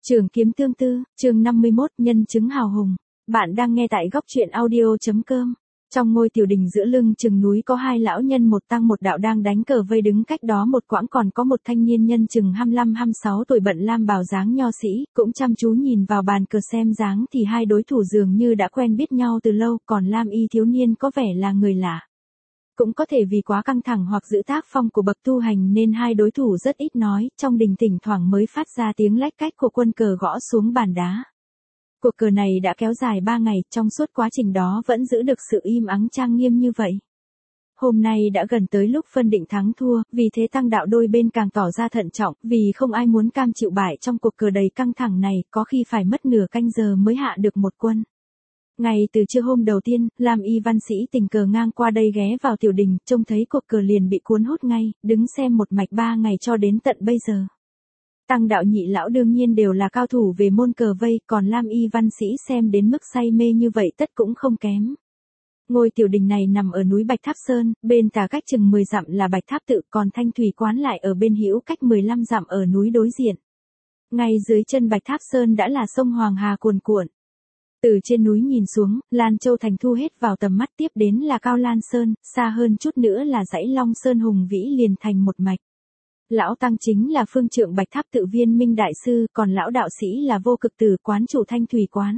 Trường kiếm tương tư, chương 51, nhân chứng hào hùng. Bạn đang nghe tại góc truyện audio.com. Trong ngôi tiểu đình giữa lưng chừng núi có hai lão nhân một tăng một đạo đang đánh cờ vây, đứng cách đó một quãng còn có một thanh niên nhân chừng 25-26 tuổi bận lam bào dáng nho sĩ, cũng chăm chú nhìn vào bàn cờ xem dáng thì hai đối thủ dường như đã quen biết nhau từ lâu, còn lam y thiếu niên có vẻ là người lạ. Cũng có thể vì quá căng thẳng hoặc giữ tác phong của bậc tu hành nên hai đối thủ rất ít nói, trong đình thỉnh thoảng mới phát ra tiếng lách cách của quân cờ gõ xuống bàn đá. Cuộc cờ này đã kéo dài 3 ngày, trong suốt quá trình đó vẫn giữ được sự im ắng trang nghiêm như vậy. Hôm nay đã gần tới lúc phân định thắng thua, vì thế tăng đạo đôi bên càng tỏ ra thận trọng, vì không ai muốn cam chịu bại trong cuộc cờ đầy căng thẳng này, có khi phải mất nửa canh giờ mới hạ được một quân. Ngay từ trưa hôm đầu tiên, Lam y văn sĩ tình cờ ngang qua đây ghé vào tiểu đình, trông thấy cuộc cờ liền bị cuốn hút ngay, đứng xem một mạch 3 ngày cho đến tận bây giờ. Tăng đạo nhị lão đương nhiên đều là cao thủ về môn cờ vây, còn Lam y văn sĩ xem đến mức say mê như vậy tất cũng không kém. Ngôi tiểu đình này nằm ở núi Bạch Tháp Sơn, bên tả cách chừng 10 dặm là Bạch Tháp Tự, còn Thanh Thủy Quán lại ở bên hữu cách 15 dặm ở núi đối diện. Ngay dưới chân Bạch Tháp Sơn đã là sông Hoàng Hà cuồn cuộn. Từ trên núi nhìn xuống, Lan Châu thành thu hết vào tầm mắt, tiếp đến là Cao Lan Sơn, xa hơn chút nữa là dãy Long Sơn hùng vĩ liền thành một mạch. Lão tăng chính là phương trượng Bạch Tháp Tự Viên Minh đại sư, còn lão đạo sĩ là Vô Cực Tử quán chủ Thanh Thủy Quán.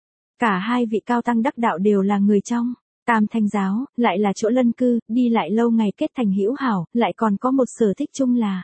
Cả hai vị cao tăng đắc đạo đều là người trong Tam Thanh giáo, lại là chỗ lân cư, đi lại lâu ngày kết thành hữu hảo, lại còn có một sở thích chung là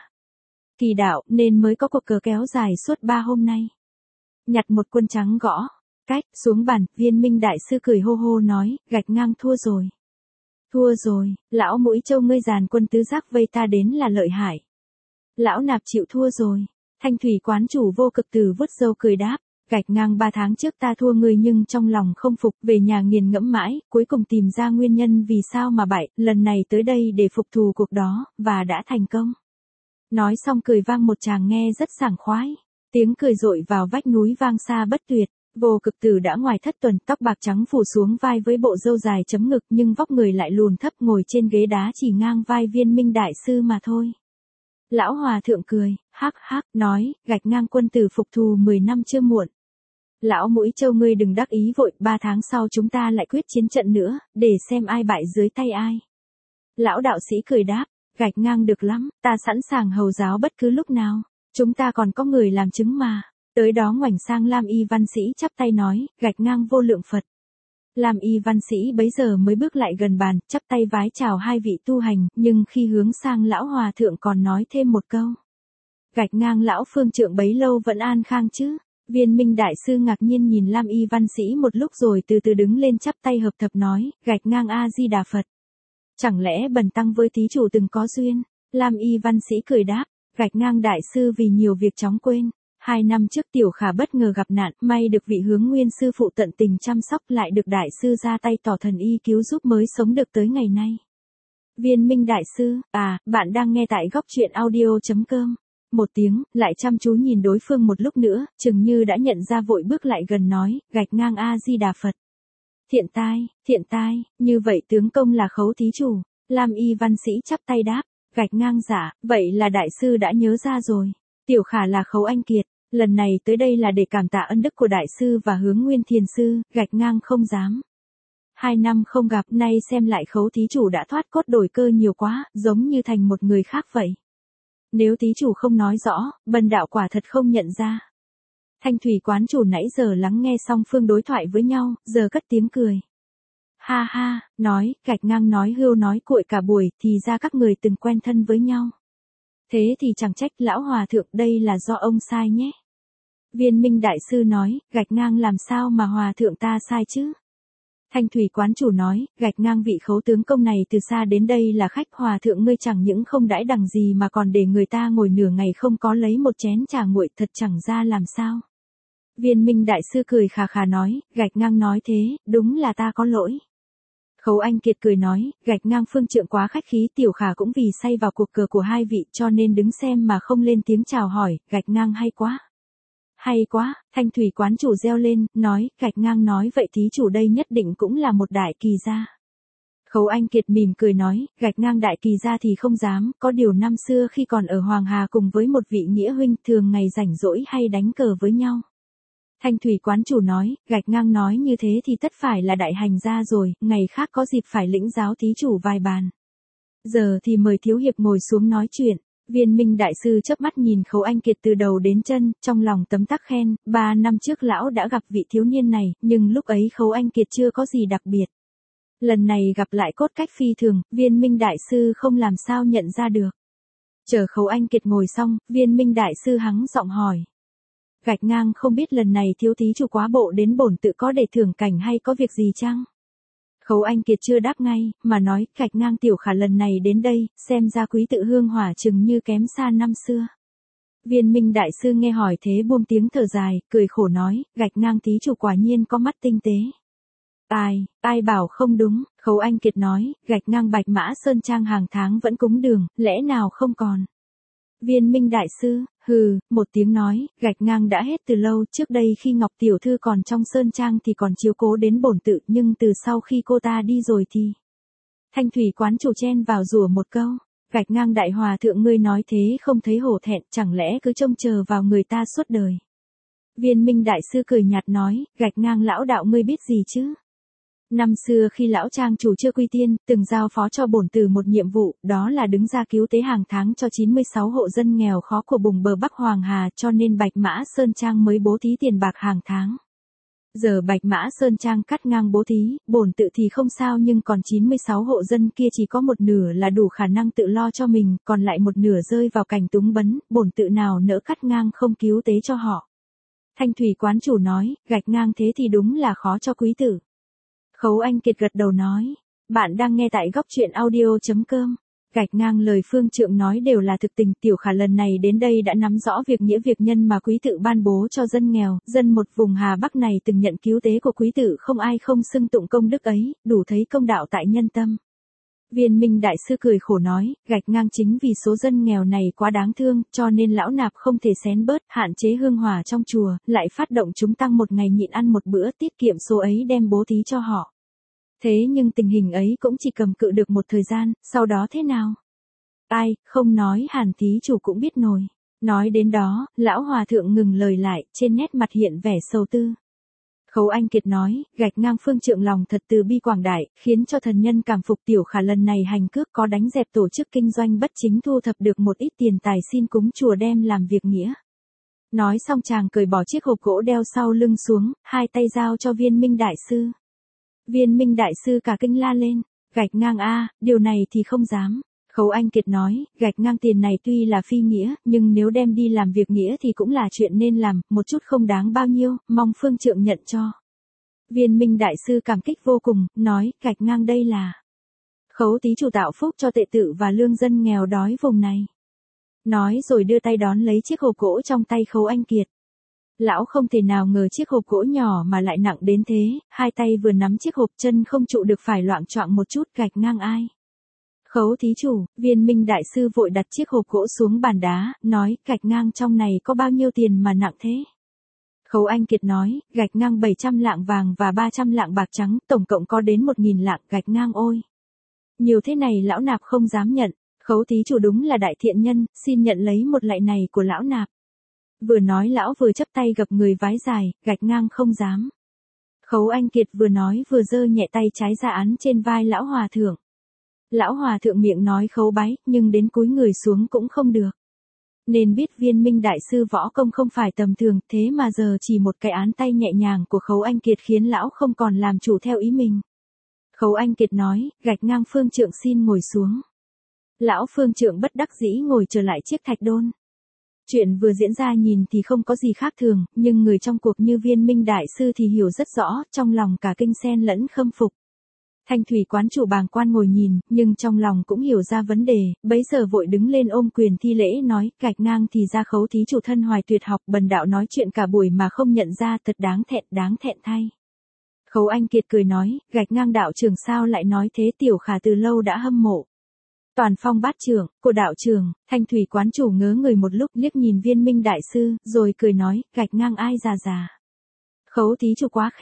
kỳ đạo, nên mới có cuộc cờ kéo dài suốt 3 hôm nay. Nhặt một quân trắng gõ cách xuống bàn, Viên Minh đại sư cười hô hô nói, gạch ngang thua rồi. Thua rồi, lão Mũi Châu ngươi dàn quân tứ giác vây ta đến là lợi hại. Lão nạp chịu thua rồi. Thanh Thủy quán chủ Vô Cực Tử vuốt râu cười đáp, gạch ngang 3 tháng trước ta thua ngươi nhưng trong lòng không phục, về nhà nghiền ngẫm mãi, cuối cùng tìm ra nguyên nhân vì sao mà bại, lần này tới đây để phục thù cuộc đó, và đã thành công. Nói xong cười vang một tràng nghe rất sảng khoái. Tiếng cười rội vào vách núi vang xa bất tuyệt. Vô Cực Tử đã ngoài thất tuần, tóc bạc trắng phủ xuống vai với bộ râu dài chấm ngực, nhưng vóc người lại lùn thấp, ngồi trên ghế đá chỉ ngang vai Viên Minh đại sư mà thôi. Lão hòa thượng cười, hắc hắc, nói, gạch ngang quân tử phục thù 10 năm chưa muộn. Lão Mũi Châu ngươi đừng đắc ý vội, 3 tháng sau chúng ta lại quyết chiến trận nữa, để xem ai bại dưới tay ai. Lão đạo sĩ cười đáp, gạch ngang được lắm, ta sẵn sàng hầu giáo bất cứ lúc nào. Chúng ta còn có người làm chứng mà. Tới đó ngoảnh sang Lam y văn sĩ chắp tay nói, gạch ngang vô lượng Phật. Lam y văn sĩ bấy giờ mới bước lại gần bàn, chắp tay vái chào hai vị tu hành, nhưng khi hướng sang lão hòa thượng còn nói thêm một câu. Gạch ngang lão phương trượng bấy lâu vẫn an khang chứ? Viên Minh đại sư ngạc nhiên nhìn Lam y văn sĩ một lúc rồi từ từ đứng lên chắp tay hợp thập nói, gạch ngang A-di-đà Phật. Chẳng lẽ bần tăng với thí chủ từng có duyên? Lam y văn sĩ cười đáp, gạch ngang đại sư vì nhiều việc chóng quên. 2 năm trước Tiểu Khả bất ngờ gặp nạn, may được vị Hướng Nguyên sư phụ tận tình chăm sóc, lại được đại sư ra tay tỏ thần y cứu giúp mới sống được tới ngày nay. Viên Minh đại sư, bạn đang nghe tại góc truyện audio.com. Một tiếng, lại chăm chú nhìn đối phương một lúc nữa, chừng như đã nhận ra vội bước lại gần nói, gạch ngang A-di-đà Phật. Thiện tai, như vậy tướng công là khấu thí chủ. Lam y văn sĩ chắp tay đáp, gạch ngang dạ, vậy là đại sư đã nhớ ra rồi. Tiểu Khả là khấu anh kiệt, lần này tới đây là để cảm tạ ân đức của đại sư và Hướng Nguyên thiền sư, gạch ngang không dám. 2 năm không gặp, nay xem lại khấu thí chủ đã thoát cốt đổi cơ nhiều quá, giống như thành một người khác vậy. Nếu thí chủ không nói rõ, bần đạo quả thật không nhận ra. Thanh Thủy quán chủ nãy giờ lắng nghe song phương đối thoại với nhau, giờ cất tiếng cười. Ha ha, nói, gạch ngang nói hưu nói cuội cả buổi, thì ra các người từng quen thân với nhau. Thế thì chẳng trách lão hòa thượng, đây là do ông sai nhé. Viên Minh đại sư nói, gạch ngang làm sao mà hòa thượng ta sai chứ? Thanh Thủy quán chủ nói, gạch ngang vị khấu tướng công này từ xa đến đây là khách, hòa thượng ngươi chẳng những không đãi đằng gì mà còn để người ta ngồi nửa ngày không có lấy một chén trà nguội, thật chẳng ra làm sao. Viên Minh đại sư cười khà khà nói, gạch ngang nói thế, đúng là ta có lỗi. Khấu anh kiệt cười nói, gạch ngang phương trượng quá khách khí, Tiểu Khả cũng vì say vào cuộc cờ của hai vị cho nên đứng xem mà không lên tiếng chào hỏi, gạch ngang hay quá. Hay quá, Thanh Thủy quán chủ reo lên, nói, gạch ngang nói vậy thí chủ đây nhất định cũng là một đại kỳ gia. Khấu Anh Kiệt mỉm cười nói, gạch ngang đại kỳ ra thì không dám, có điều năm xưa khi còn ở Hoàng Hà cùng với một vị nghĩa huynh thường ngày rảnh rỗi hay đánh cờ với nhau. Thanh thủy quán chủ nói, gạch ngang nói như thế thì tất phải là đại hành gia rồi, ngày khác có dịp phải lĩnh giáo thí chủ vài bàn. Giờ thì mời thiếu hiệp ngồi xuống nói chuyện. Viên Minh đại sư chớp mắt nhìn Khấu Anh Kiệt từ đầu đến chân, trong lòng tấm tắc khen, 3 năm trước lão đã gặp vị thiếu niên này, nhưng lúc ấy Khấu Anh Kiệt chưa có gì đặc biệt. Lần này gặp lại cốt cách phi thường, Viên Minh đại sư không làm sao nhận ra được. Chờ Khấu Anh Kiệt ngồi xong, Viên Minh đại sư hắng giọng hỏi. Gạch ngang không biết lần này thiếu thí chủ quá bộ đến bổn tự có để thưởng cảnh hay có việc gì chăng? Khấu Anh Kiệt chưa đáp ngay, mà nói, gạch ngang tiểu khả lần này đến đây, xem ra quý tự hương hỏa chừng như kém xa năm xưa. Viên Minh đại sư nghe hỏi thế buông tiếng thở dài, cười khổ nói, gạch ngang thí chủ quả nhiên có mắt tinh tế. Ai bảo không đúng, Khấu Anh Kiệt nói, gạch ngang Bạch Mã Sơn Trang hàng tháng vẫn cúng đường, lẽ nào không còn. Viên Minh đại sư, hừ, một tiếng nói, gạch ngang đã hết từ lâu, trước đây khi Ngọc Tiểu Thư còn trong Sơn Trang thì còn chiếu cố đến bổn tự, nhưng từ sau khi cô ta đi rồi thì. Thanh thủy quán chủ chen vào rủa một câu, gạch ngang đại hòa thượng ngươi nói thế không thấy hổ thẹn, chẳng lẽ cứ trông chờ vào người ta suốt đời. Viên Minh đại sư cười nhạt nói, gạch ngang lão đạo ngươi biết gì chứ. Năm xưa khi lão trang chủ chưa quy tiên, từng giao phó cho bổn tử một nhiệm vụ, đó là đứng ra cứu tế hàng tháng cho 96 hộ dân nghèo khó của vùng bờ Bắc Hoàng Hà, cho nên Bạch Mã Sơn Trang mới bố thí tiền bạc hàng tháng. Giờ Bạch Mã Sơn Trang cắt ngang bố thí, bổn tự thì không sao nhưng còn 96 hộ dân kia chỉ có một nửa là đủ khả năng tự lo cho mình, còn lại một nửa rơi vào cảnh túng bấn, bổn tự nào nỡ cắt ngang không cứu tế cho họ. Thanh thủy quán chủ nói, gạch ngang thế thì đúng là khó cho quý tử. Khấu Anh Kiệt gật đầu nói, bạn đang nghe tại góc truyện audio.com. Gạch ngang lời phương trượng nói đều là thực tình, tiểu khả lần này đến đây đã nắm rõ việc nghĩa việc nhân mà quý tự ban bố cho dân nghèo, dân một vùng Hà Bắc này từng nhận cứu tế của quý tự không ai không xưng tụng công đức ấy, đủ thấy công đạo tại nhân tâm. Viên Minh đại sư cười khổ nói, gạch ngang chính vì số dân nghèo này quá đáng thương, cho nên lão nạp không thể xén bớt, hạn chế hương hỏa trong chùa, lại phát động chúng tăng một ngày nhịn ăn một bữa, tiết kiệm số ấy đem bố thí cho họ. Thế nhưng tình hình ấy cũng chỉ cầm cự được một thời gian, sau đó thế nào? Ai, không nói Hàn thí chủ cũng biết nổi. Nói đến đó, lão hòa thượng ngừng lời lại, trên nét mặt hiện vẻ sầu tư. Khấu Anh Kiệt nói, gạch ngang phương trượng lòng thật từ bi quảng đại, khiến cho thần nhân cảm phục tiểu khả lần này hành cước có đánh dẹp tổ chức kinh doanh bất chính thu thập được một ít tiền tài xin cúng chùa đem làm việc nghĩa. Nói xong chàng cởi bỏ chiếc hộp gỗ đeo sau lưng xuống, hai tay giao cho Viên Minh đại sư. Viên Minh đại sư cả kinh la lên, gạch ngang điều này thì không dám. Khấu Anh Kiệt nói, gạch ngang tiền này tuy là phi nghĩa, nhưng nếu đem đi làm việc nghĩa thì cũng là chuyện nên làm, một chút không đáng bao nhiêu, mong phương trượng nhận cho. Viên Minh đại sư cảm kích vô cùng, nói, gạch ngang đây là Khấu thí chủ tạo phúc cho tệ tự và lương dân nghèo đói vùng này. Nói rồi đưa tay đón lấy chiếc hộp gỗ trong tay Khấu Anh Kiệt. Lão không thể nào ngờ chiếc hộp gỗ nhỏ mà lại nặng đến thế, hai tay vừa nắm chiếc hộp chân không trụ được phải loạng choạng một chút, gạch ngang ai. Khấu thí chủ, Viên Minh đại sư vội đặt chiếc hộp gỗ xuống bàn đá, nói, gạch ngang trong này có bao nhiêu tiền mà nặng thế? Khấu Anh Kiệt nói, gạch ngang 700 lạng vàng và 300 lạng bạc trắng, tổng cộng có đến 1000 lạng, gạch ngang ôi. Nhiều thế này lão nạp không dám nhận, Khấu thí chủ đúng là đại thiện nhân, xin nhận lấy một lạy này của lão nạp. Vừa nói lão vừa chắp tay gập người vái dài, gạch ngang không dám. Khấu Anh Kiệt vừa nói vừa giơ nhẹ tay trái ra án trên vai lão hòa thượng. Lão hòa thượng miệng nói khấu bái, nhưng đến cúi người xuống cũng không được. Nên biết Viên Minh đại sư võ công không phải tầm thường, thế mà giờ chỉ một cái án tay nhẹ nhàng của Khấu Anh Kiệt khiến lão không còn làm chủ theo ý mình. Khấu Anh Kiệt nói, gạch ngang phương trượng xin ngồi xuống. Lão phương trượng bất đắc dĩ ngồi trở lại chiếc thạch đôn. Chuyện vừa diễn ra nhìn thì không có gì khác thường, nhưng người trong cuộc như Viên Minh đại sư thì hiểu rất rõ, trong lòng cả kinh xen lẫn khâm phục. Thanh thủy quán chủ bàng quan ngồi nhìn, nhưng trong lòng cũng hiểu ra vấn đề, bấy giờ vội đứng lên ôm quyền thi lễ nói, gạch ngang thì ra Khấu thí chủ thân hoài tuyệt học, bần đạo nói chuyện cả buổi mà không nhận ra, thật đáng thẹn thay. Khấu Anh Kiệt cười nói, gạch ngang đạo trưởng sao lại nói thế, tiểu khả từ lâu đã hâm mộ. Toàn phong bát trưởng, của đạo trưởng, thanh thủy quán chủ ngớ người một lúc liếc nhìn Viên Minh đại sư, rồi cười nói, gạch ngang ai già. Khấu thí chủ quá khen.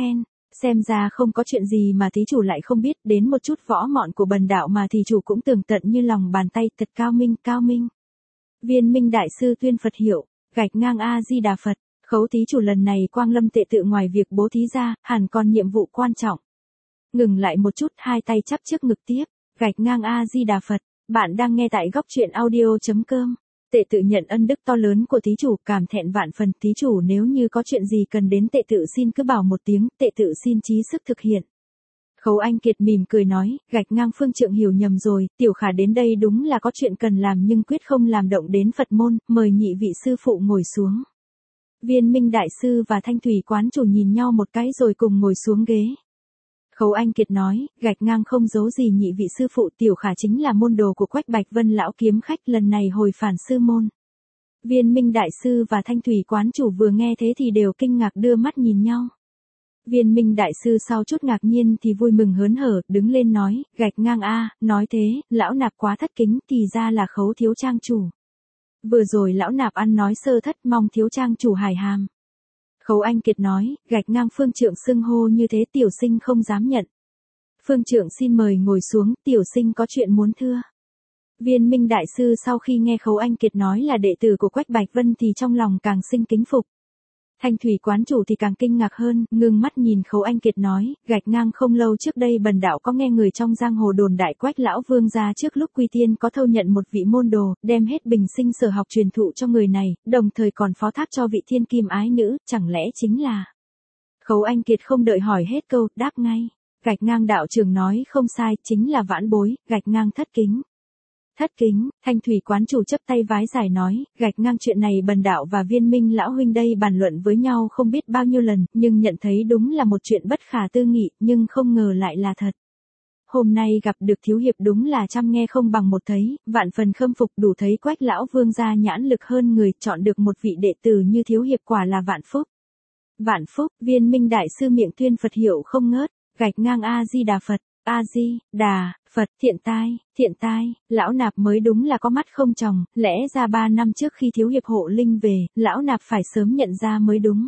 Xem ra không có chuyện gì mà thí chủ lại không biết, đến một chút võ mọn của bần đạo mà thí chủ cũng tường tận như lòng bàn tay, thật cao minh, cao minh. Viên Minh đại sư tuyên Phật hiệu, gạch ngang A Di Đà Phật, khấu thí chủ lần này quang lâm tệ tự ngoài việc bố thí ra, hẳn còn nhiệm vụ quan trọng. Ngừng lại một chút, hai tay chắp trước ngực tiếp, gạch ngang A Di Đà Phật, bạn đang nghe tại góc truyện audio.com. Tệ tự nhận ân đức to lớn của thí chủ, cảm thẹn vạn phần. Thí chủ nếu như có chuyện gì cần đến tệ tự xin cứ bảo một tiếng, tệ tự xin chí sức thực hiện. Khấu Anh Kiệt mỉm cười nói, gạch ngang phương trượng hiểu nhầm rồi, tiểu khả đến đây đúng là có chuyện cần làm nhưng quyết không làm động đến Phật môn, mời nhị vị sư phụ ngồi xuống. Viên Minh đại sư và Thanh Thủy quán chủ nhìn nhau một cái rồi cùng ngồi xuống ghế. Khấu Anh Kiệt nói, gạch ngang không giấu gì nhị vị sư phụ, tiểu khả chính là môn đồ của Quách Bạch Vân lão kiếm khách, lần này hồi phản sư môn. Viên Minh đại sư và Thanh Thủy quán chủ vừa nghe thế thì đều kinh ngạc đưa mắt nhìn nhau. Viên Minh đại sư sau chút ngạc nhiên thì vui mừng hớn hở, đứng lên nói, gạch ngang a, nói thế, lão nạp quá thất kính, thì ra là Khấu thiếu trang chủ. Vừa rồi lão nạp ăn nói sơ thất, mong thiếu trang chủ hài hàm. Khấu Anh Kiệt nói, gạch ngang phương trượng xưng hô như thế tiểu sinh không dám nhận. Phương trượng xin mời ngồi xuống, tiểu sinh có chuyện muốn thưa. Viên Minh đại sư sau khi nghe Khấu Anh Kiệt nói là đệ tử của Quách Bạch Vân thì trong lòng càng sinh kính phục. Thanh Thủy quán chủ thì càng kinh ngạc hơn, ngưng mắt nhìn Khấu Anh Kiệt nói, gạch ngang không lâu trước đây bần đạo có nghe người trong giang hồ đồn đại Quách lão vương gia trước lúc quy tiên có thâu nhận một vị môn đồ, đem hết bình sinh sở học truyền thụ cho người này, đồng thời còn phó thác cho vị thiên kim ái nữ, chẳng lẽ chính là... Khấu Anh Kiệt không đợi hỏi hết câu, đáp ngay, gạch ngang đạo trưởng nói không sai, chính là vãn bối, gạch ngang thất kính. Thất kính, Thanh Thủy quán chủ chấp tay vái giải nói, gạch ngang chuyện này bần đạo và Viên Minh lão huynh đây bàn luận với nhau không biết bao nhiêu lần, nhưng nhận thấy đúng là một chuyện bất khả tư nghị, nhưng không ngờ lại là thật. Hôm nay gặp được thiếu hiệp đúng là trăm nghe không bằng một thấy, vạn phần khâm phục, đủ thấy Quách lão vương gia nhãn lực hơn người, chọn được một vị đệ tử như thiếu hiệp quả là vạn phúc. Vạn phúc, Viên Minh đại sư miệng tuyên Phật hiệu không ngớt, gạch ngang A Di Đà Phật. A Di Đà Phật, thiện tai, lão nạp mới đúng là có mắt không tròng, lẽ ra 3 năm trước khi thiếu hiệp hộ linh về, lão nạp phải sớm nhận ra mới đúng.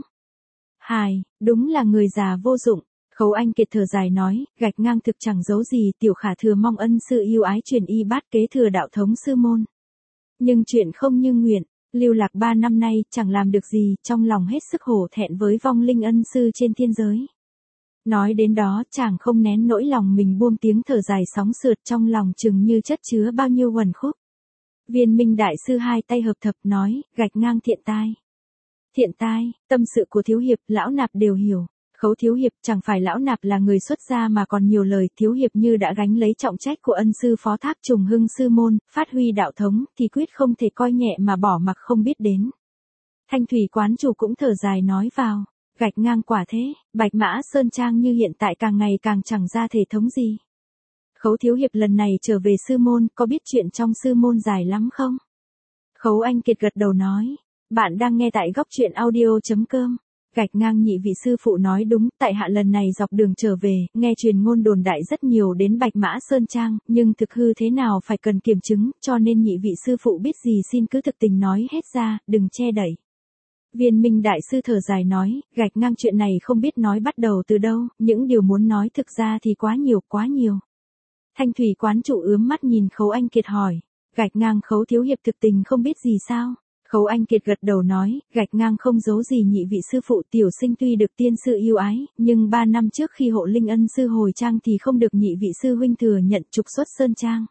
Hài, đúng là người già vô dụng. Khấu Anh Kiệt thở dài nói, gạch ngang thực chẳng giấu gì, tiểu khả thừa mong ân sư yêu ái truyền y bát kế thừa đạo thống sư môn. Nhưng chuyện không như nguyện, lưu lạc 3 năm nay, chẳng làm được gì, trong lòng hết sức hổ thẹn với vong linh ân sư trên thiên giới. Nói đến đó, chàng không nén nỗi lòng mình buông tiếng thở dài sóng sượt, trong lòng chừng như chất chứa bao nhiêu uẩn khúc. Viên Minh đại sư hai tay hợp thập nói, gạch ngang thiện tai. Thiện tai, tâm sự của thiếu hiệp, lão nạp đều hiểu. Khấu thiếu hiệp, chẳng phải lão nạp là người xuất gia mà còn nhiều lời, thiếu hiệp như đã gánh lấy trọng trách của ân sư phó thác trùng hưng sư môn, phát huy đạo thống, thì quyết không thể coi nhẹ mà bỏ mặc không biết đến. Thanh Thủy quán chủ cũng thở dài nói vào. Gạch ngang quả thế, Bạch Mã Sơn Trang như hiện tại càng ngày càng chẳng ra thể thống gì. Khấu thiếu hiệp lần này trở về sư môn, có biết chuyện trong sư môn dài lắm không? Khấu Anh Kiệt gật đầu nói, bạn đang nghe tại góc truyện audio.com. Gạch ngang nhị vị sư phụ nói đúng, tại hạ lần này dọc đường trở về, nghe truyền ngôn đồn đại rất nhiều đến Bạch Mã Sơn Trang, nhưng thực hư thế nào phải cần kiểm chứng, cho nên nhị vị sư phụ biết gì xin cứ thực tình nói hết ra, đừng che đậy. Viên Minh đại sư thở dài nói, gạch ngang chuyện này không biết nói bắt đầu từ đâu, những điều muốn nói thực ra thì quá nhiều. Thanh Thủy quán chủ ướm mắt nhìn Khấu Anh Kiệt hỏi, gạch ngang Khấu thiếu hiệp thực tình không biết gì sao? Khấu Anh Kiệt gật đầu nói, gạch ngang không giấu gì nhị vị sư phụ, tiểu sinh tuy được tiên sư yêu ái, nhưng 3 năm trước khi hộ linh ân sư hồi trang thì không được nhị vị sư huynh thừa nhận trục xuất Sơn Trang.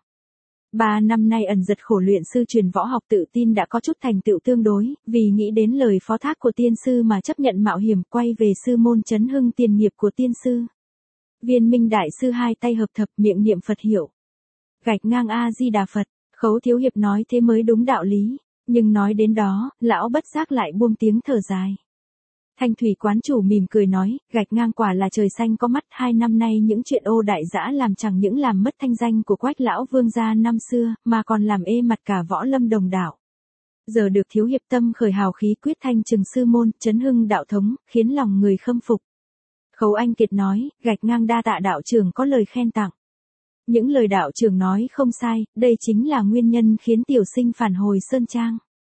3 năm nay ẩn giật khổ luyện sư truyền võ học tự tin đã có chút thành tựu tương đối, vì nghĩ đến lời phó thác của tiên sư mà chấp nhận mạo hiểm quay về sư môn chấn hưng tiền nghiệp của tiên sư. Viên Minh đại sư hai tay hợp thập miệng niệm Phật hiệu. Gạch ngang A Di Đà Phật, Khấu thiếu hiệp nói thế mới đúng đạo lý, nhưng nói đến đó, lão bất giác lại buông tiếng thở dài. Thanh Thủy quán chủ mỉm cười nói, gạch ngang quả là trời xanh có mắt, 2 năm nay những chuyện ô đại dã làm chẳng những làm mất thanh danh của Quách lão vương gia năm xưa, mà còn làm ê mặt cả võ lâm đồng đạo. Giờ được thiếu hiệp tâm khởi hào khí quyết thanh trừng sư môn, chấn hưng đạo thống, khiến lòng người khâm phục. Khấu Anh Kiệt nói, gạch ngang đa tạ đạo trưởng có lời khen tặng. Những lời đạo trưởng nói không sai, đây chính là nguyên nhân khiến tiểu sinh phản hồi Sơn Trang.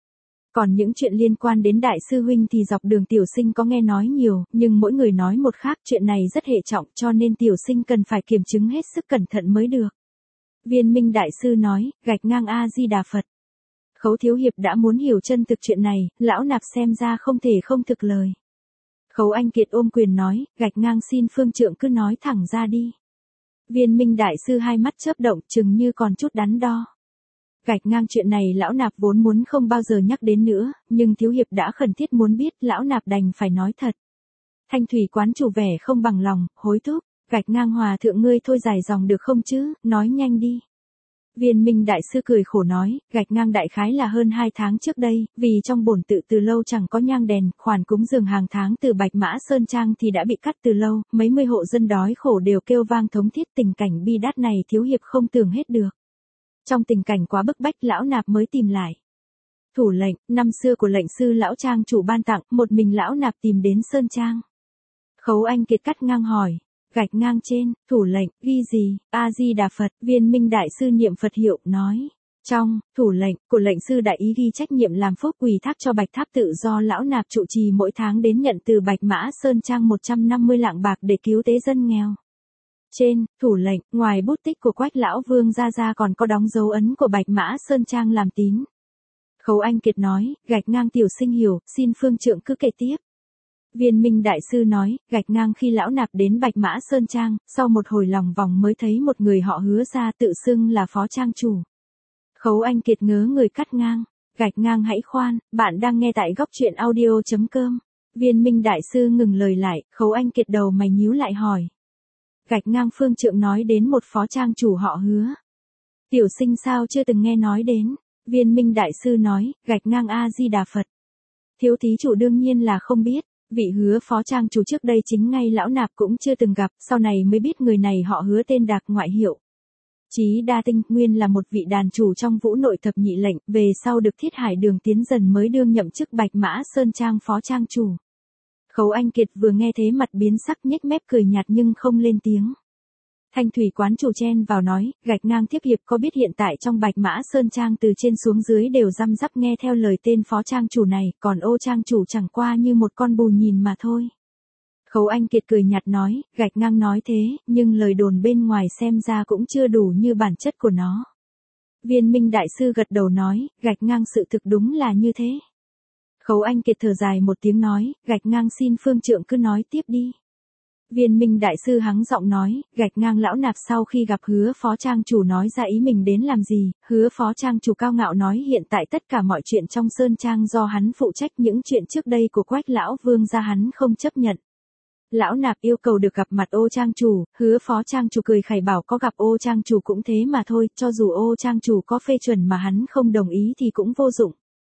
Còn những chuyện liên quan đến đại sư huynh thì dọc đường tiểu sinh có nghe nói nhiều, nhưng mỗi người nói một khác, chuyện này rất hệ trọng cho nên tiểu sinh cần phải kiểm chứng hết sức cẩn thận mới được. Viên Minh đại sư nói, gạch ngang A-di-đà Phật. Khấu thiếu hiệp đã muốn hiểu chân thực chuyện này, lão nạp xem ra không thể không thực lời. Khấu Anh Kiệt ôm quyền nói, gạch ngang xin phương trượng cứ nói thẳng ra đi. Viên Minh đại sư hai mắt chớp động chừng như còn chút đắn đo. Gạch ngang chuyện này lão nạp vốn muốn không bao giờ nhắc đến nữa, nhưng thiếu hiệp đã khẩn thiết muốn biết, lão nạp đành phải nói thật. Thanh thủy quán chủ vẻ không bằng lòng, hối thúc, gạch ngang hòa thượng ngươi thôi dài dòng được không chứ, nói nhanh đi. Viên Minh đại sư cười khổ nói, gạch ngang đại khái là hơn 2 tháng trước đây, vì trong bổn tự từ lâu chẳng có nhang đèn, khoản cúng dường hàng tháng từ Bạch Mã Sơn Trang thì đã bị cắt từ lâu, mấy mươi hộ dân đói khổ đều kêu vang thống thiết, tình cảnh bi đát này thiếu hiệp không tưởng hết được. Trong tình cảnh quá bức bách lão nạp mới tìm lại. Thủ lệnh, năm xưa của lệnh sư lão trang chủ ban tặng, một mình lão nạp tìm đến Sơn Trang. Khấu Anh Kiệt cắt ngang hỏi. Gạch ngang trên, thủ lệnh, ghi gì, A-di-đà Phật, Viên Minh đại sư niệm Phật hiệu, nói. Trong, thủ lệnh, của lệnh sư đại ý ghi trách nhiệm làm phúc quỳ thác cho Bạch Tháp tự do lão nạp trụ trì mỗi tháng đến nhận từ Bạch Mã Sơn Trang 150 lạng bạc để cứu tế dân nghèo. Trên, thủ lệnh, ngoài bút tích của Quách lão vương ra còn có đóng dấu ấn của Bạch Mã Sơn Trang làm tín. Khấu Anh Kiệt nói, gạch ngang tiểu sinh hiểu, xin phương trượng cứ kể tiếp. Viên Minh đại sư nói, gạch ngang khi lão nạp đến Bạch Mã Sơn Trang, sau một hồi lòng vòng mới thấy một người họ Hứa ra tự xưng là phó trang chủ. Khấu Anh Kiệt ngớ người cắt ngang, gạch ngang hãy khoan, bạn đang nghe tại góc truyện audio.com. Viên Minh đại sư ngừng lời lại, Khấu Anh Kiệt đầu mày nhíu lại hỏi. Gạch ngang phương trượng nói đến một phó trang chủ họ Hứa. Tiểu sinh sao chưa từng nghe nói đến. Viên Minh đại sư nói, gạch ngang A-di-đà Phật. Thiếu thí chủ đương nhiên là không biết. Vị Hứa phó trang chủ trước đây chính ngay lão nạp cũng chưa từng gặp, sau này mới biết người này họ Hứa tên Đạc ngoại hiệu Chí Đa Tinh, nguyên là một vị đàn chủ trong Vũ Nội thập nhị lệnh, về sau được Thiết Hải Đường tiến dần mới đương nhậm chức Bạch Mã Sơn Trang phó trang chủ. Khấu Anh Kiệt vừa nghe thế mặt biến sắc nhếch mép cười nhạt nhưng không lên tiếng. Thanh thủy quán chủ chen vào nói, gạch ngang thiếp hiệp có biết hiện tại trong Bạch Mã Sơn Trang từ trên xuống dưới đều răm rắp nghe theo lời tên phó trang chủ này, còn ô trang chủ chẳng qua như một con bù nhìn mà thôi. Khấu Anh Kiệt cười nhạt nói, gạch ngang nói thế, nhưng lời đồn bên ngoài xem ra cũng chưa đủ như bản chất của nó. Viên Minh đại sư gật đầu nói, gạch ngang sự thực đúng là như thế. Khấu Anh Kiệt thở dài một tiếng nói, gạch ngang xin phương trượng cứ nói tiếp đi. Viên Minh đại sư hắng giọng nói, gạch ngang lão nạp sau khi gặp Hứa phó trang chủ nói ra ý mình đến làm gì, Hứa phó trang chủ cao ngạo nói hiện tại tất cả mọi chuyện trong Sơn Trang do hắn phụ trách, những chuyện trước đây của Quách lão vương gia hắn không chấp nhận. Lão nạp yêu cầu được gặp mặt ô trang chủ, Hứa phó trang chủ cười khẩy bảo có gặp ô trang chủ cũng thế mà thôi, cho dù ô trang chủ có phê chuẩn mà hắn không đồng ý thì cũng vô dụng.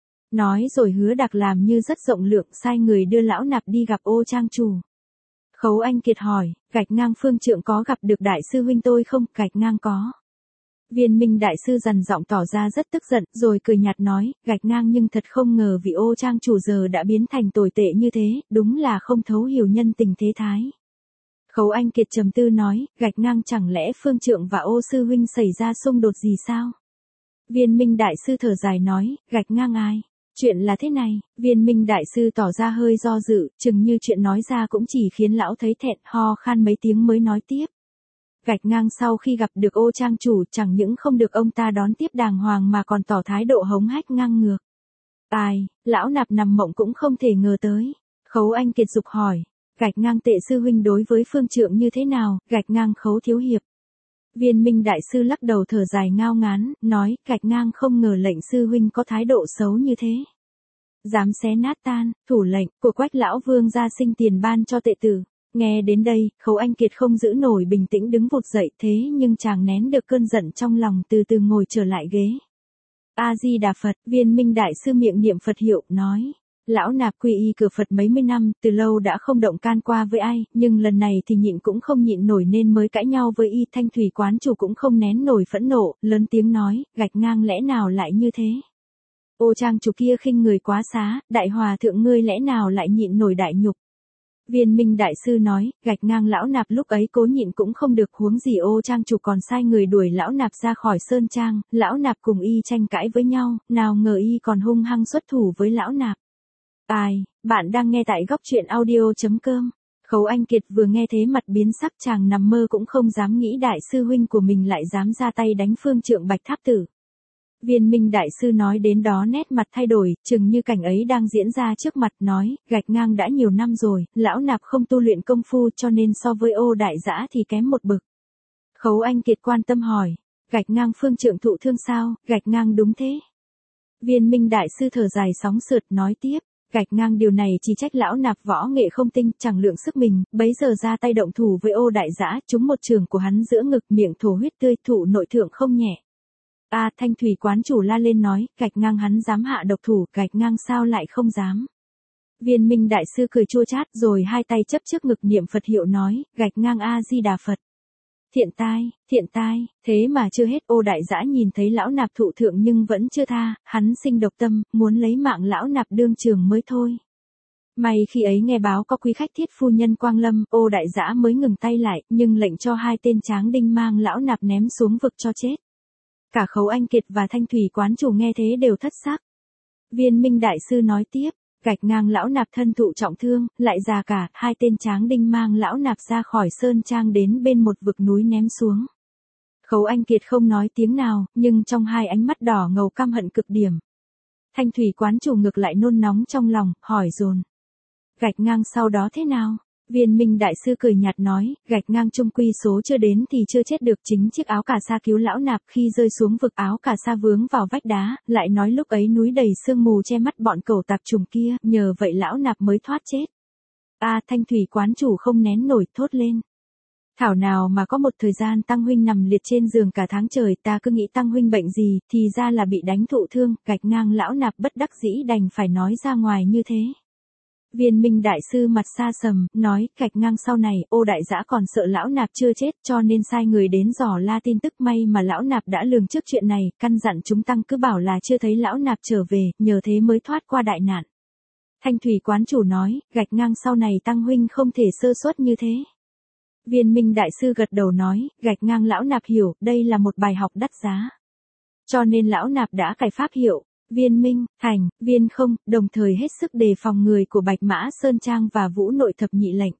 Nói rồi Hứa Đặc làm như rất rộng lượng sai người đưa lão nạp đi gặp ô trang chủ. Khấu Anh Kiệt hỏi, gạch ngang phương trượng có gặp được đại sư huynh tôi không, gạch ngang có. Viên Minh đại sư dằn giọng tỏ ra rất tức giận, rồi cười nhạt nói, gạch ngang nhưng thật không ngờ vị ô trang chủ giờ đã biến thành tồi tệ như thế, đúng là không thấu hiểu nhân tình thế thái. Khấu Anh Kiệt trầm tư nói, gạch ngang chẳng lẽ phương trượng và ô sư huynh xảy ra xung đột gì sao? Viên Minh đại sư thở dài nói, gạch ngang ai? Chuyện là thế này, Viên Minh đại sư tỏ ra hơi do dự, chừng như chuyện nói ra cũng chỉ khiến lão thấy thẹn, ho khan mấy tiếng mới nói tiếp. Gạch ngang sau khi gặp được ô trang chủ chẳng những không được ông ta đón tiếp đàng hoàng mà còn tỏ thái độ hống hách ngang ngược. Ai, lão nạp nằm mộng cũng không thể ngờ tới. Khấu Anh Kiệt dục hỏi, gạch ngang tệ sư huynh đối với phương trượng như thế nào, gạch ngang Khấu thiếu hiệp. Viên Minh đại sư lắc đầu thở dài ngao ngán, nói, gạch ngang không ngờ lệnh sư huynh có thái độ xấu như thế. Dám xé nát tan, thủ lệnh của Quách lão vương gia sinh tiền ban cho tệ tử. Nghe đến đây, Khấu Anh Kiệt không giữ nổi bình tĩnh đứng vụt dậy thế nhưng chàng nén được cơn giận trong lòng từ từ ngồi trở lại ghế. A-di-đà Phật, Viên Minh đại sư miệng niệm Phật hiệu, nói. Lão nạp quy y cửa Phật mấy mươi năm, từ lâu đã không động can qua với ai, nhưng lần này thì nhịn cũng không nhịn nổi nên mới cãi nhau với y. Thanh thủy quán chủ cũng không nén nổi phẫn nộ, lớn tiếng nói, gạch ngang lẽ nào lại như thế? Ô trang chủ kia khinh người quá xá, đại hòa thượng ngươi lẽ nào lại nhịn nổi đại nhục? Viên Minh Đại Sư nói, gạch ngang Lão Nạp lúc ấy cố nhịn cũng không được, huống gì Ô Trang chủ còn sai người đuổi Lão Nạp ra khỏi Sơn Trang, Lão Nạp cùng y tranh cãi với nhau, nào ngờ y còn hung hăng xuất thủ với Lão Nạp. Ai, bạn đang nghe tại góc truyện audio.com. Khấu Anh Kiệt vừa nghe thế mặt biến sắc, chàng nằm mơ cũng không dám nghĩ đại sư huynh của mình lại dám ra tay đánh Phương Trượng Bạch Tháp Tử. Viên Minh Đại Sư nói đến đó nét mặt thay đổi, chừng như cảnh ấy đang diễn ra trước mặt, nói, gạch ngang đã nhiều năm rồi, Lão Nạp không tu luyện công phu cho nên so với Ô Đại Dã thì kém một bậc. Khấu Anh Kiệt quan tâm hỏi, gạch ngang Phương Trượng thụ thương sao, gạch ngang đúng thế. Viên Minh Đại Sư thở dài sóng sượt nói tiếp, gạch ngang điều này chỉ trách Lão Nạp võ nghệ không tinh, chẳng lượng sức mình, bấy giờ ra tay động thủ với Ô Đại Dã, trúng một trường của hắn giữa ngực, miệng thổ huyết tươi, thụ nội thượng không nhẹ. Thanh thủy quán chủ la lên nói, gạch ngang hắn dám hạ độc thủ, gạch ngang sao lại không dám. Viên Minh Đại Sư cười chua chát rồi hai tay chấp trước ngực niệm Phật hiệu nói, gạch ngang A-di-đà Phật. Thiện tai, thế mà chưa hết. Ô Đại Dã nhìn thấy Lão Nạp thụ thượng nhưng vẫn chưa tha, hắn sinh độc tâm, muốn lấy mạng Lão Nạp đương trường mới thôi. May khi ấy nghe báo có quý khách Thiết phu nhân quang lâm, Ô Đại Dã mới ngừng tay lại, nhưng lệnh cho hai tên tráng đinh mang Lão Nạp ném xuống vực cho chết. Cả Khấu Anh Kiệt và Thanh thủy quán chủ nghe thế đều thất sắc. Viên Minh Đại Sư nói tiếp, gạch ngang Lão Nạp thân thụ trọng thương, lại già cả, hai tên tráng đinh mang Lão Nạp ra khỏi Sơn Trang đến bên một vực núi ném xuống. Khấu Anh Kiệt không nói tiếng nào, nhưng trong hai ánh mắt đỏ ngầu căm hận cực điểm. Thanh thủy quán chủ ngược lại nôn nóng trong lòng, hỏi dồn. Gạch ngang sau đó thế nào? Viên Minh Đại Sư cười nhạt nói, gạch ngang chung quy số chưa đến thì chưa chết được, chính chiếc áo cà sa cứu Lão Nạp, khi rơi xuống vực áo cà sa vướng vào vách đá, lại nói lúc ấy núi đầy sương mù che mắt bọn cẩu tạp trùng kia, nhờ vậy Lão Nạp mới thoát chết. Thanh thủy quán chủ không nén nổi thốt lên. Thảo nào mà có một thời gian Tăng huynh nằm liệt trên giường cả tháng trời, ta cứ nghĩ Tăng huynh bệnh gì, thì ra là bị đánh thụ thương, gạch ngang Lão Nạp bất đắc dĩ đành phải nói ra ngoài như thế. Viên Minh Đại Sư mặt xa sầm, nói, gạch ngang sau này, Ô Đại Dã còn sợ Lão Nạp chưa chết cho nên sai người đến dò la tin tức, may mà Lão Nạp đã lường trước chuyện này, căn dặn chúng tăng cứ bảo là chưa thấy Lão Nạp trở về, nhờ thế mới thoát qua đại nạn. Thanh thủy quán chủ nói, gạch ngang sau này Tăng huynh không thể sơ suất như thế. Viên Minh Đại Sư gật đầu nói, gạch ngang Lão Nạp hiểu, đây là một bài học đắt giá. Cho nên Lão Nạp đã cải pháp hiệu. Viên Minh, Thành, Viên Không, đồng thời hết sức đề phòng người của Bạch Mã Sơn Trang và Vũ Nội Thập Nhị lệnh.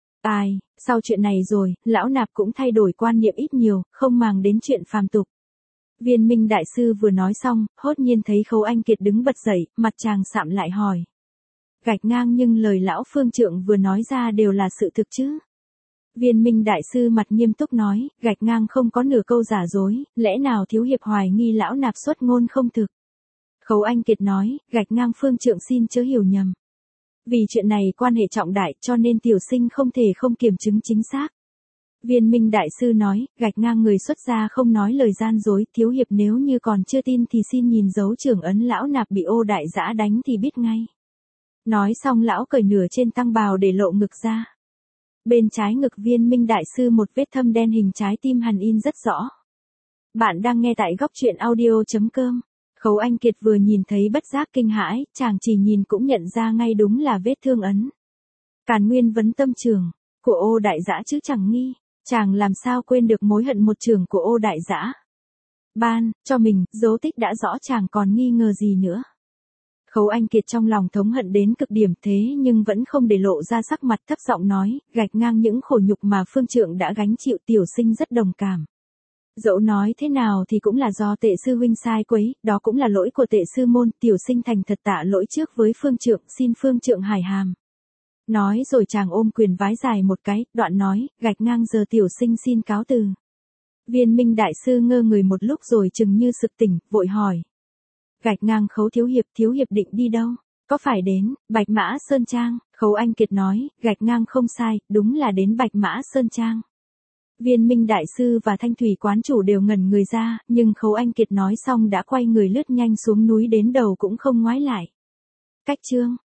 Sau chuyện này rồi, Lão Nạp cũng thay đổi quan niệm ít nhiều, không màng đến chuyện phàm tục. Viên Minh Đại Sư vừa nói xong, hốt nhiên thấy Khấu Anh Kiệt đứng bật dậy, mặt chàng sạm lại hỏi. Gạch ngang nhưng lời Lão Phương Trượng vừa nói ra đều là sự thực chứ? Viên Minh Đại Sư mặt nghiêm túc nói, gạch ngang không có nửa câu giả dối, lẽ nào thiếu hiệp hoài nghi Lão Nạp xuất ngôn không thực? Khấu Anh Kiệt nói, gạch ngang Phương Trượng xin chớ hiểu nhầm. Vì chuyện này quan hệ trọng đại cho nên tiểu sinh không thể không kiểm chứng chính xác. Viên Minh Đại Sư nói, gạch ngang người xuất gia không nói lời gian dối, thiếu hiệp nếu như còn chưa tin thì xin nhìn dấu trưởng ấn Lão Nạp bị Ô Đại Dã đánh thì biết ngay. Nói xong Lão cởi nửa trên tăng bào để lộ ngực ra. Bên trái ngực Viên Minh Đại Sư một vết thâm đen hình trái tim hằn in rất rõ. Bạn đang nghe tại góc truyện audio.com. Khấu Anh Kiệt vừa nhìn thấy bất giác kinh hãi, chàng chỉ nhìn cũng nhận ra ngay đúng là vết thương ấn. Càn nguyên vấn tâm trường, của Ô Đại Dã chứ chẳng nghi, chàng làm sao quên được mối hận một trường của Ô Đại Dã. Ban, cho mình, dấu tích đã rõ chàng còn nghi ngờ gì nữa. Khấu Anh Kiệt trong lòng thống hận đến cực điểm thế nhưng vẫn không để lộ ra sắc mặt, thấp giọng nói, gạch ngang những khổ nhục mà Phương Trượng đã gánh chịu, tiểu sinh rất đồng cảm. Dẫu nói thế nào thì cũng là do Tệ sư huynh sai quấy, đó cũng là lỗi của Tệ sư môn, tiểu sinh thành thật tạ lỗi trước với Phương Trượng, xin Phương Trượng hải hàm. Nói rồi chàng ôm quyền vái dài một cái, đoạn nói, gạch ngang giờ tiểu sinh xin cáo từ. Viên Minh Đại Sư ngơ người một lúc rồi chừng như sực tỉnh, vội hỏi. Gạch ngang Khấu thiếu hiệp định đi đâu? Có phải đến Bạch Mã Sơn Trang? Khấu Anh Kiệt nói, gạch ngang không sai, đúng là đến Bạch Mã Sơn Trang. Viên Minh Đại Sư và Thanh thủy quán chủ đều ngẩn người ra, nhưng Khấu Anh Kiệt nói xong đã quay người lướt nhanh xuống núi đến đầu cũng không ngoái lại. Cách chương